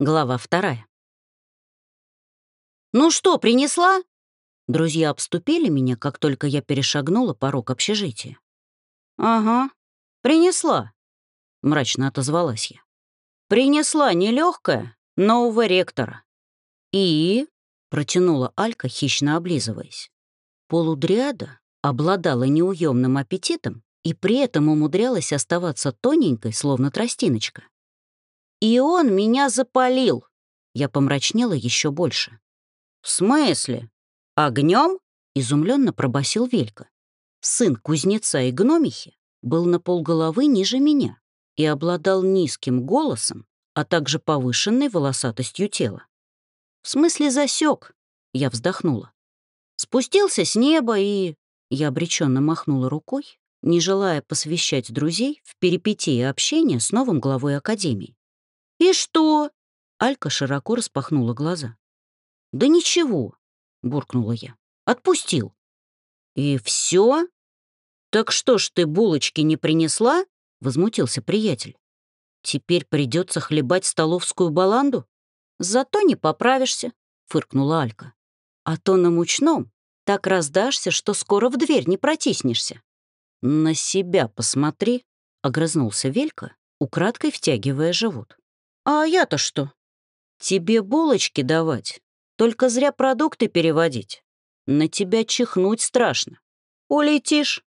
Глава 2. «Ну что, принесла?» Друзья обступили меня, как только я перешагнула порог общежития. «Ага, принесла», — мрачно отозвалась я. «Принесла нелегкая нового ректора». «И?» — протянула Алька, хищно облизываясь. Полудриада обладала неуемным аппетитом и при этом умудрялась оставаться тоненькой, словно тростиночка. «И он меня запалил!» Я помрачнела еще больше. «В смысле? Огнем?» — изумленно пробасил Велька. Сын кузнеца и гномихи был на полголовы ниже меня и обладал низким голосом, а также повышенной волосатостью тела. «В смысле засек?» — я вздохнула. Спустился с неба и... Я обреченно махнула рукой, не желая посвящать друзей в перипетии общения с новым главой академии. «И что?» — Алька широко распахнула глаза. «Да ничего», — буркнула я. «Отпустил». «И все? Так что ж ты булочки не принесла?» — возмутился приятель. «Теперь придется хлебать столовскую баланду? Зато не поправишься», — фыркнула Алька. «А то на мучном так раздашься, что скоро в дверь не протиснешься». «На себя посмотри», — огрызнулся Велька, украдкой втягивая живот. «А я-то что? Тебе булочки давать, только зря продукты переводить. На тебя чихнуть страшно. Улетишь».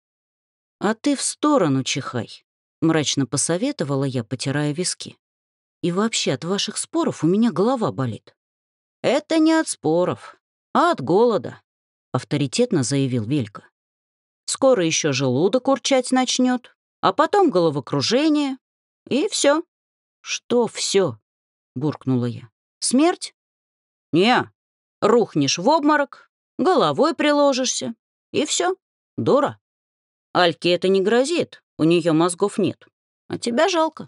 «А ты в сторону чихай», — мрачно посоветовала я, потирая виски. «И вообще от ваших споров у меня голова болит». «Это не от споров, а от голода», — авторитетно заявил Велька. «Скоро еще желудок урчать начнет, а потом головокружение, и все». «Что все?» — буркнула я. «Смерть?» «Не, рухнешь в обморок, головой приложишься, и все, дура. Альке это не грозит, у нее мозгов нет, а тебя жалко».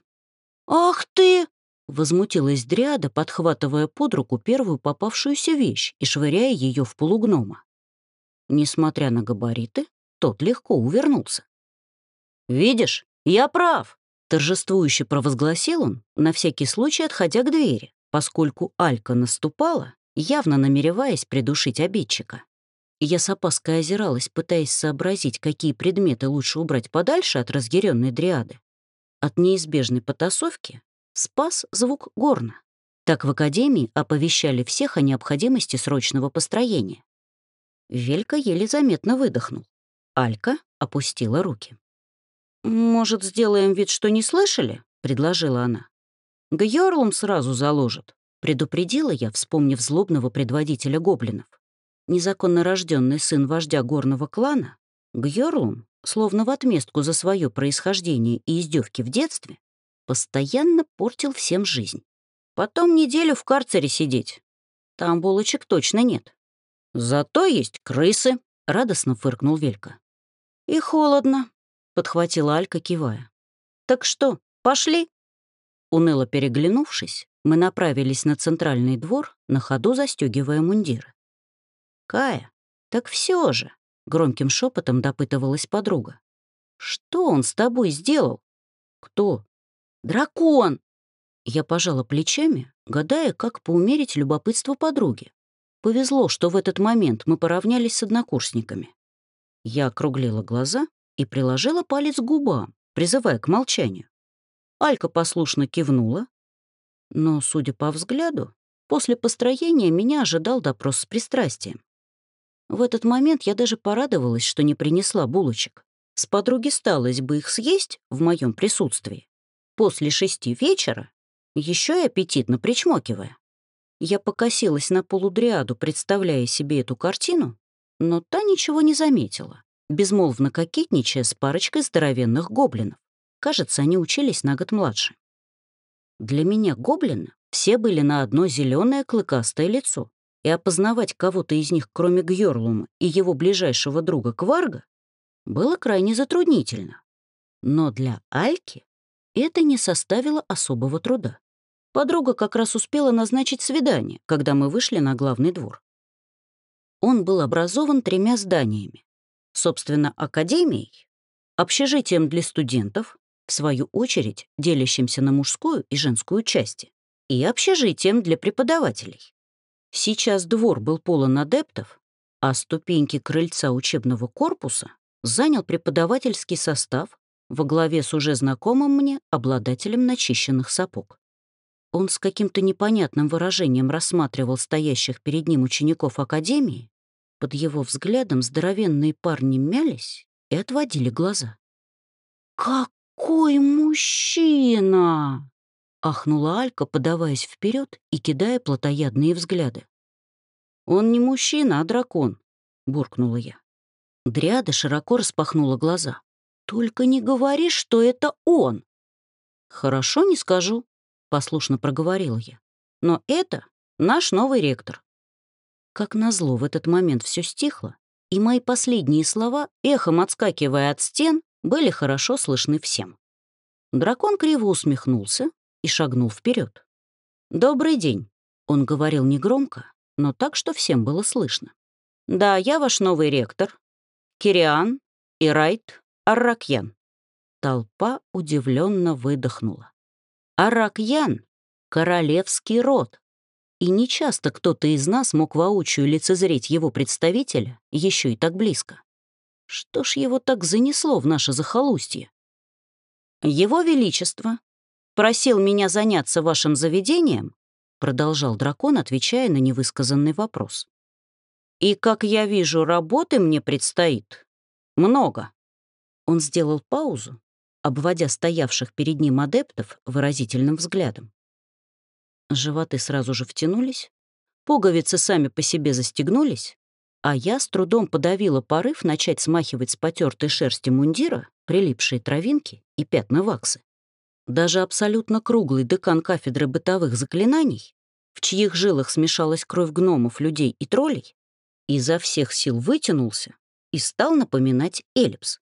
«Ах ты!» — возмутилась Дриада, подхватывая под руку первую попавшуюся вещь и швыряя ее в полугнома. Несмотря на габариты, тот легко увернулся. «Видишь, я прав!» — торжествующе провозгласил он, на всякий случай отходя к двери, поскольку Алька наступала, явно намереваясь придушить обидчика. Я с опаской озиралась, пытаясь сообразить, какие предметы лучше убрать подальше от разъяренной дриады. От неизбежной потасовки спас звук горна. Так в академии оповещали всех о необходимости срочного построения. Велька еле заметно выдохнул. Алька опустила руки. «Может, сделаем вид, что не слышали?» — предложила она. «Гьорлум сразу заложит», — предупредила я, вспомнив злобного предводителя гоблинов. Незаконно рожденный сын вождя горного клана, Гьорлум, словно в отместку за свое происхождение и издевки в детстве, постоянно портил всем жизнь. Потом неделю в карцере сидеть. Там булочек точно нет. «Зато есть крысы», — радостно фыркнул Велька. «И холодно», — подхватила Алька, кивая. «Так что, пошли?» Уныло переглянувшись, мы направились на центральный двор, на ходу застегивая мундиры. «Кая, так все же», — громким шепотом допытывалась подруга. «Что он с тобой сделал?» «Кто?» «Дракон!» Я пожала плечами, гадая, как поумерить любопытство подруги. Повезло, что в этот момент мы поравнялись с однокурсниками. Я округлила глаза и приложила палец к губам, призывая к молчанию. Алька послушно кивнула, но, судя по взгляду, после построения меня ожидал допрос с пристрастием. В этот момент я даже порадовалась, что не принесла булочек. С подруги сталось бы их съесть в моем присутствии. После 6 вечера, еще и аппетитно причмокивая. Я покосилась на полудриаду, представляя себе эту картину, но та ничего не заметила, безмолвно кокетничая с парочкой здоровенных гоблинов. Кажется, они учились на год младше. Для меня гоблины все были на одно зеленое клыкастое лицо, и опознавать кого-то из них, кроме Гьорлума и его ближайшего друга Кварга, было крайне затруднительно. Но для Альки это не составило особого труда. Подруга как раз успела назначить свидание, когда мы вышли на главный двор. Он был образован 3 зданиями. Собственно, академией, общежитием для студентов, в свою очередь делящимся на мужскую и женскую части, и общежитием для преподавателей. Сейчас двор был полон адептов, а ступеньки крыльца учебного корпуса занял преподавательский состав во главе с уже знакомым мне обладателем начищенных сапог. Он с каким-то непонятным выражением рассматривал стоящих перед ним учеников академии. Под его взглядом здоровенные парни мялись и отводили глаза. «Какой мужчина!» — ахнула Алька, подаваясь вперед и кидая плотоядные взгляды. «Он не мужчина, а дракон», — буркнула я. Дриада широко распахнула глаза. «Только не говори, что это он!» «Хорошо, не скажу», — послушно проговорила я. «Но это наш новый ректор». Как назло, в этот момент все стихло, и мои последние слова, эхом отскакивая от стен, были хорошо слышны всем. Дракон криво усмехнулся и шагнул вперед. «Добрый день», — он говорил негромко, но так, что всем было слышно. «Да, я ваш новый ректор, Кириан Ирайт Арракьян». Толпа удивленно выдохнула. Арракьян — королевский род, и нечасто кто-то из нас мог воочию лицезреть его представителя еще и так близко. Что ж его так занесло в наше захолустье? «Его Величество просил меня заняться вашим заведением», продолжал дракон, отвечая на невысказанный вопрос. «И, как я вижу, работы мне предстоит много». Он сделал паузу, обводя стоявших перед ним адептов выразительным взглядом. Животы сразу же втянулись, пуговицы сами по себе застегнулись, а я с трудом подавила порыв начать смахивать с потертой шерсти мундира прилипшие травинки и пятна ваксы. Даже абсолютно круглый декан кафедры бытовых заклинаний, в чьих жилах смешалась кровь гномов, людей и троллей, изо всех сил вытянулся и стал напоминать эллипс.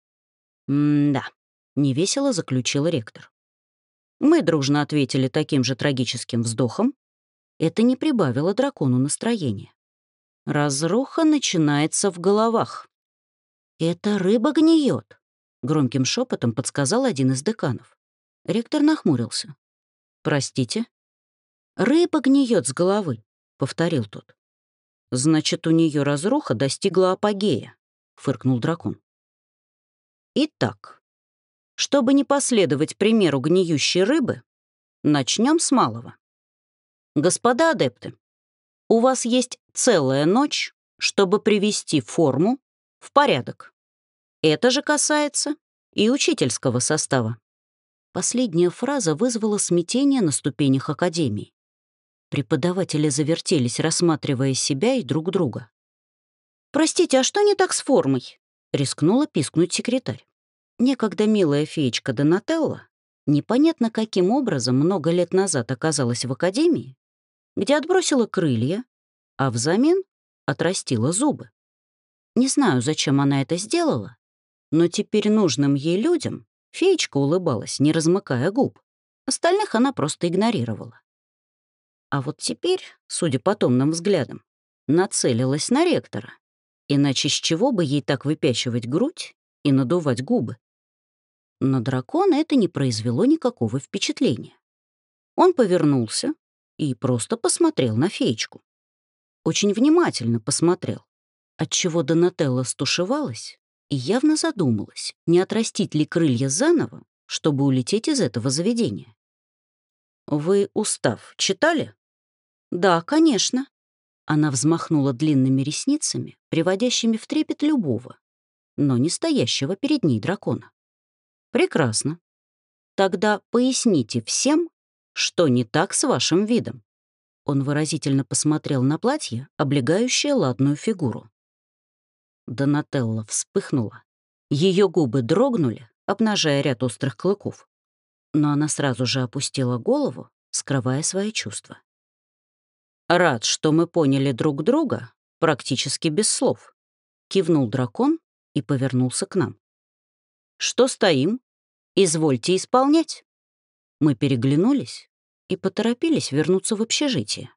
«М-да», — невесело заключил ректор. Мы дружно ответили таким же трагическим вздохом. Это не прибавило дракону настроения. Разруха начинается в головах. «Это рыба гниет», — громким шепотом подсказал один из деканов. Ректор нахмурился. «Простите?» «Рыба гниет с головы», — повторил тот. «Значит, у нее разруха достигла апогея», — фыркнул дракон. «Итак, чтобы не последовать примеру гниющей рыбы, начнем с малого. Господа адепты, у вас есть целая ночь, чтобы привести форму в порядок. Это же касается и учительского состава». Последняя фраза вызвала смятение на ступенях академии. Преподаватели завертелись, рассматривая себя и друг друга. «Простите, а что не так с формой?» — рискнула пискнуть секретарь. Некогда милая феечка Донателла непонятно каким образом много лет назад оказалась в академии, где отбросила крылья, а взамен отрастила зубы. Не знаю, зачем она это сделала, но теперь нужным ей людям феечка улыбалась, не размыкая губ. Остальных она просто игнорировала. А вот теперь, судя по томным взглядам, нацелилась на ректора. Иначе с чего бы ей так выпячивать грудь и надувать губы? На дракона это не произвело никакого впечатления. Он повернулся и просто посмотрел на феечку. Очень внимательно посмотрел, отчего Донателла стушевалась и явно задумалась, не отрастить ли крылья заново, чтобы улететь из этого заведения. «Вы устав читали?» «Да, конечно». Она взмахнула длинными ресницами, приводящими в трепет любого, но не стоящего перед ней дракона. «Прекрасно. Тогда поясните всем, что не так с вашим видом». Он выразительно посмотрел на платье, облегающее ладную фигуру. Донателла вспыхнула. Ее губы дрогнули, обнажая ряд острых клыков. Но она сразу же опустила голову, скрывая свои чувства. «Рад, что мы поняли друг друга практически без слов», — кивнул дракон и повернулся к нам. «Что стоим? Извольте исполнять». Мы переглянулись и поторопились вернуться в общежитие.